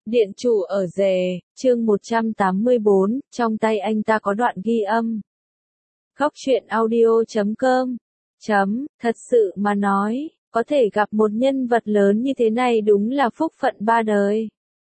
Điện chủ ở rể, chương 184, trong tay anh ta có đoạn ghi âm. Góc truyện audio.com. Thật sự mà nói, có thể gặp một nhân vật lớn như thế này đúng là phúc phận ba đời.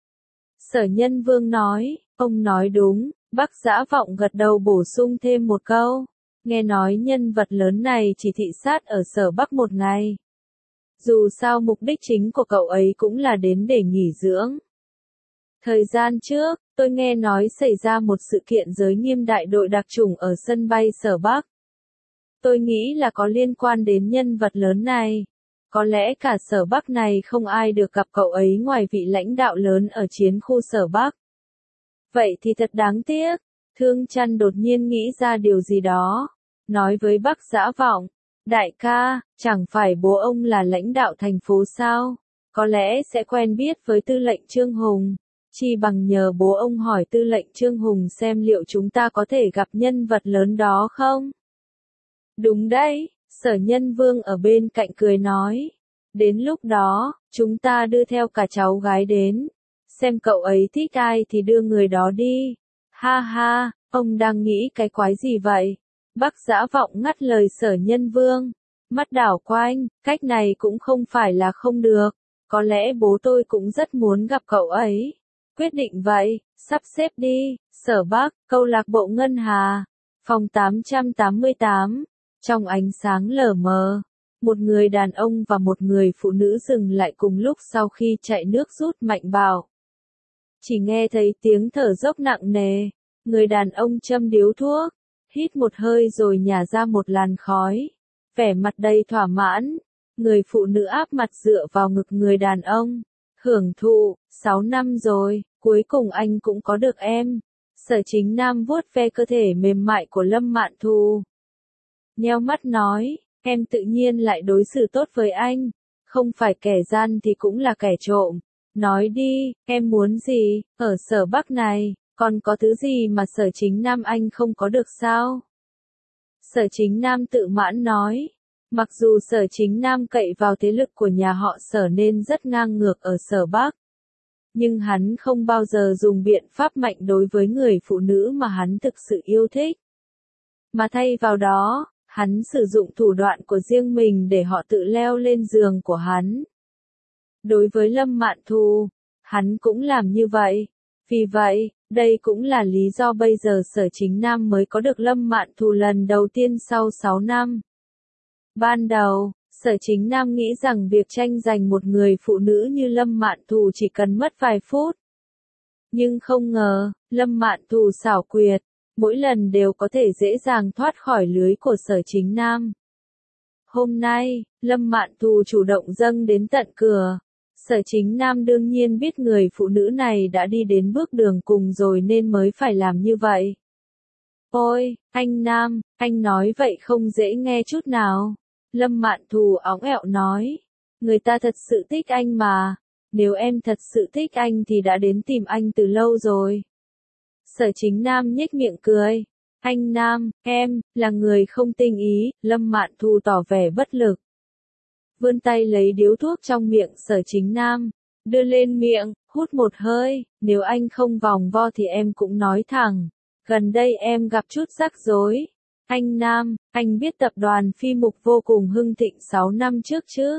Sở Nhân Vương nói, ông nói đúng, Bắc Dã Vọng gật đầu bổ sung thêm một câu. Nghe nói nhân vật lớn này chỉ thị sát ở Sở Bắc một ngày. Dù sao mục đích chính của cậu ấy cũng là đến để nghỉ dưỡng. Thời gian trước, tôi nghe nói xảy ra một sự kiện giới nghiêm đại đội đặc chủng ở sân bay Sở Bắc. Tôi nghĩ là có liên quan đến nhân vật lớn này. Có lẽ cả Sở Bắc này không ai được gặp cậu ấy ngoài vị lãnh đạo lớn ở chiến khu Sở Bắc. Vậy thì thật đáng tiếc. Thương Chăn đột nhiên nghĩ ra điều gì đó. Nói với Bắc Dã Vọng, đại ca, chẳng phải bố ông là lãnh đạo thành phố sao? Có lẽ sẽ quen biết với tư lệnh Trương Hùng. Chi bằng nhờ bố ông hỏi tư lệnh Trương Hùng xem liệu chúng ta có thể gặp nhân vật lớn đó không? Đúng đấy, Sở Nhân Vương ở bên cạnh cười nói. Đến lúc đó, chúng ta đưa theo cả cháu gái đến. Xem cậu ấy thích ai thì đưa người đó đi. Ha ha, ông đang nghĩ cái quái gì vậy? Bắc Dã Vọng ngắt lời Sở Nhân Vương. Mắt đảo quanh, cách này cũng không phải là không được. Có lẽ bố tôi cũng rất muốn gặp cậu ấy. Quyết định vậy, sắp xếp đi. Sở Bắc, câu lạc bộ Ngân Hà, phòng 888. Trong ánh sáng lờ mờ, một người đàn ông và một người phụ nữ dừng lại cùng lúc sau khi chạy nước rút mạnh bảo. Chỉ nghe thấy tiếng thở dốc nặng nề, người đàn ông châm điếu thuốc, hít một hơi rồi nhả ra một làn khói, vẻ mặt đầy thỏa mãn. Người phụ nữ áp mặt dựa vào ngực người đàn ông, hưởng thụ, 6 năm rồi, cuối cùng anh cũng có được em. Sở Chính Nam vuốt ve cơ thể mềm mại của Lâm Mạn Thù. Nheo mắt nói, em tự nhiên lại đối xử tốt với anh, không phải kẻ gian thì cũng là kẻ trộm. Nói đi, em muốn gì, ở Sở Bắc này, còn có thứ gì mà Sở Chính Nam anh không có được sao? Sở Chính Nam tự mãn nói, mặc dù Sở Chính Nam cậy vào thế lực của nhà họ Sở nên rất ngang ngược ở Sở Bắc. Nhưng hắn không bao giờ dùng biện pháp mạnh đối với người phụ nữ mà hắn thực sự yêu thích. Mà thay vào đó, hắn sử dụng thủ đoạn của riêng mình để họ tự leo lên giường của hắn. Đối với Lâm Mạn Thù, hắn cũng làm như vậy. Vì vậy, đây cũng là lý do bây giờ Sở Chính Nam mới có được Lâm Mạn Thù lần đầu tiên sau 6 năm. Ban đầu, Sở Chính Nam nghĩ rằng việc tranh giành một người phụ nữ như Lâm Mạn Thù chỉ cần mất vài phút. Nhưng không ngờ, Lâm Mạn Thù xảo quyệt, mỗi lần đều có thể dễ dàng thoát khỏi lưới của Sở Chính Nam. Hôm nay, Lâm Mạn Thù chủ động dâng đến tận cửa. Sở Chính Nam đương nhiên biết người phụ nữ này đã đi đến bước đường cùng rồi nên mới phải làm như vậy. Ôi, anh Nam, anh nói vậy không dễ nghe chút nào. Lâm Mạn Thù óng ẹo nói, người ta thật sự thích anh mà, nếu em thật sự thích anh thì đã đến tìm anh từ lâu rồi. Sở Chính Nam nhếch miệng cười, anh Nam, em, là người không tinh ý. Lâm Mạn Thù tỏ vẻ bất lực. Vươn tay lấy điếu thuốc trong miệng Sở Chính Nam, đưa lên miệng, hút một hơi, nếu anh không vòng vo thì em cũng nói thẳng, gần đây em gặp chút rắc rối. Anh Nam, anh biết tập đoàn Phi Mục vô cùng hưng thịnh 6 năm trước chứ?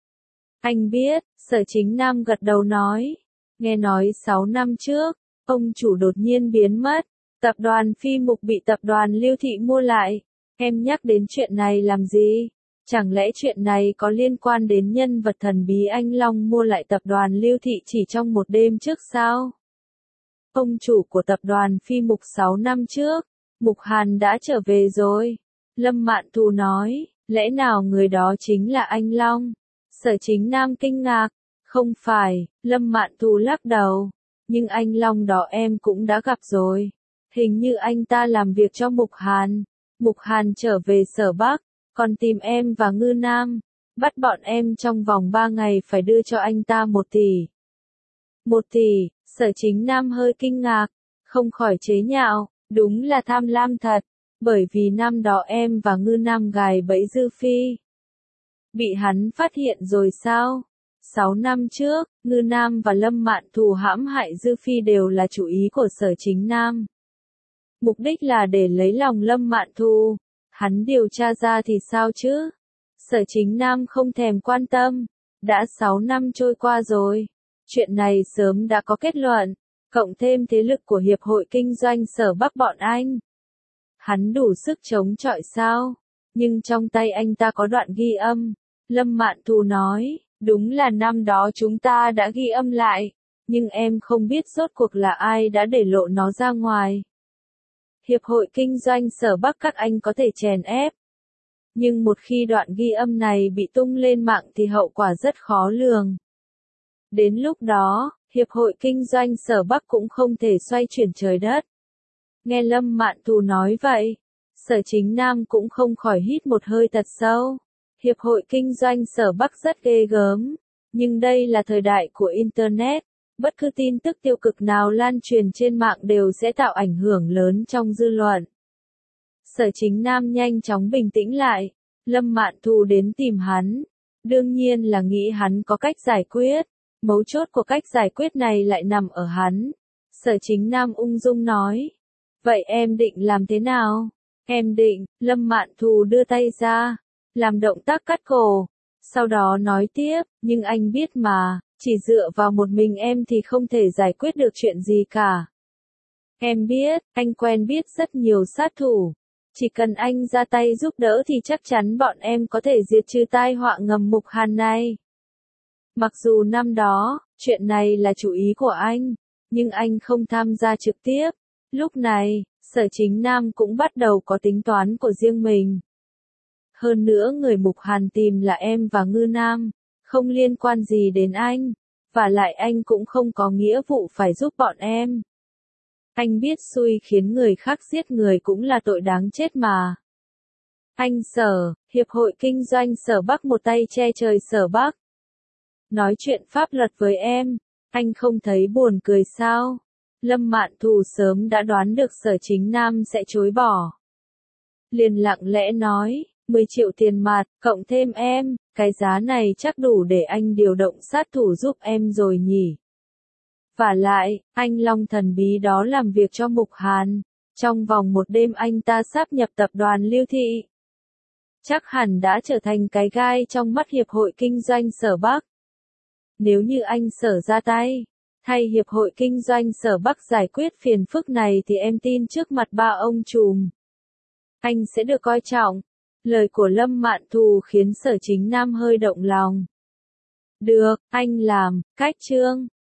Anh biết, Sở Chính Nam gật đầu nói. Nghe nói 6 năm trước, ông chủ đột nhiên biến mất. Tập đoàn Phi Mục bị tập đoàn Lưu Thị mua lại. Em nhắc đến chuyện này làm gì? Chẳng lẽ chuyện này có liên quan đến nhân vật thần bí anh Long mua lại tập đoàn Lưu Thị chỉ trong một đêm trước sao? Ông chủ của tập đoàn Phi Mục 6 năm trước, Mục Hàn đã trở về rồi. Lâm Mạn Thù nói, lẽ nào người đó chính là anh Long? Sở Chính Nam kinh ngạc, không phải. Lâm Mạn Thù lắc đầu, nhưng anh Long đó em cũng đã gặp rồi. Hình như anh ta làm việc cho Mục Hàn. Mục Hàn trở về Sở Bắc, còn tìm em và Ngư Nam, bắt bọn em trong vòng 3 ngày phải đưa cho anh ta 1 tỷ. 1 tỷ, Sở Chính Nam hơi kinh ngạc, không khỏi chế nhạo. Đúng là tham lam thật, bởi vì năm đó em và Ngư Nam gài bẫy Dư Phi. Bị hắn phát hiện rồi sao? 6 năm trước, Ngư Nam và Lâm Mạn Thù hãm hại Dư Phi đều là chủ ý của Sở Chính Nam. Mục đích là để lấy lòng Lâm Mạn Thù. Hắn điều tra ra thì sao chứ? Sở Chính Nam không thèm quan tâm. Đã 6 năm trôi qua rồi. Chuyện này sớm đã có kết luận. Cộng thêm thế lực của Hiệp hội Kinh doanh Sở Bắc bọn anh. Hắn đủ sức chống chọi sao? Nhưng trong tay anh ta có đoạn ghi âm. Lâm Mạn Thù nói, đúng là năm đó chúng ta đã ghi âm lại. Nhưng em không biết rốt cuộc là ai đã để lộ nó ra ngoài. Hiệp hội Kinh doanh Sở Bắc các anh có thể chèn ép. Nhưng một khi đoạn ghi âm này bị tung lên mạng thì hậu quả rất khó lường. Đến lúc đó, Hiệp hội Kinh doanh Sở Bắc cũng không thể xoay chuyển trời đất. Nghe Lâm Mạn Thù nói vậy, Sở Chính Nam cũng không khỏi hít một hơi thật sâu. Hiệp hội Kinh doanh Sở Bắc rất ghê gớm. Nhưng đây là thời đại của Internet. Bất cứ tin tức tiêu cực nào lan truyền trên mạng đều sẽ tạo ảnh hưởng lớn trong dư luận. Sở Chính Nam nhanh chóng bình tĩnh lại. Lâm Mạn Thù đến tìm hắn. Đương nhiên là nghĩ hắn có cách giải quyết. Mấu chốt của cách giải quyết này lại nằm ở hắn. Sở Chính Nam ung dung nói. Vậy em định làm thế nào? Em định, Lâm Mạn Thù đưa tay ra. Làm động tác cắt cổ. Sau đó nói tiếp, nhưng anh biết mà, chỉ dựa vào một mình em thì không thể giải quyết được chuyện gì cả. Em biết, anh quen biết rất nhiều sát thủ. Chỉ cần anh ra tay giúp đỡ thì chắc chắn bọn em có thể diệt trừ tai họa ngầm Mục Hàn này. Mặc dù năm đó, chuyện này là chủ ý của anh, nhưng anh không tham gia trực tiếp. Lúc này, Sở Chính Nam cũng bắt đầu có tính toán của riêng mình. Hơn nữa người Mục Hàn tìm là em và Ngư Nam, không liên quan gì đến anh, và lại anh cũng không có nghĩa vụ phải giúp bọn em. Anh biết xui khiến người khác giết người cũng là tội đáng chết mà. Anh Sở, Hiệp hội Kinh doanh Sở Bắc một tay che trời Sở Bắc. Nói chuyện pháp luật với em, anh không thấy buồn cười sao? Lâm Mạn Thù sớm đã đoán được Sở Chính Nam sẽ chối bỏ. Liền lặng lẽ nói, 10 triệu tiền mặt, cộng thêm em, cái giá này chắc đủ để anh điều động sát thủ giúp em rồi nhỉ. Vả lại, anh Long thần bí đó làm việc cho Mục Hàn, trong vòng một đêm anh ta sáp nhập tập đoàn Lưu Thị. Chắc hẳn đã trở thành cái gai trong mắt Hiệp hội Kinh doanh Sở Bắc. Nếu như anh Sở ra tay, thay Hiệp hội Kinh doanh Sở Bắc giải quyết phiền phức này thì em tin trước mặt ba ông trùm, anh sẽ được coi trọng. Lời của Lâm Mạn Thù khiến Sở Chính Nam hơi động lòng. Được, anh làm, cách chương.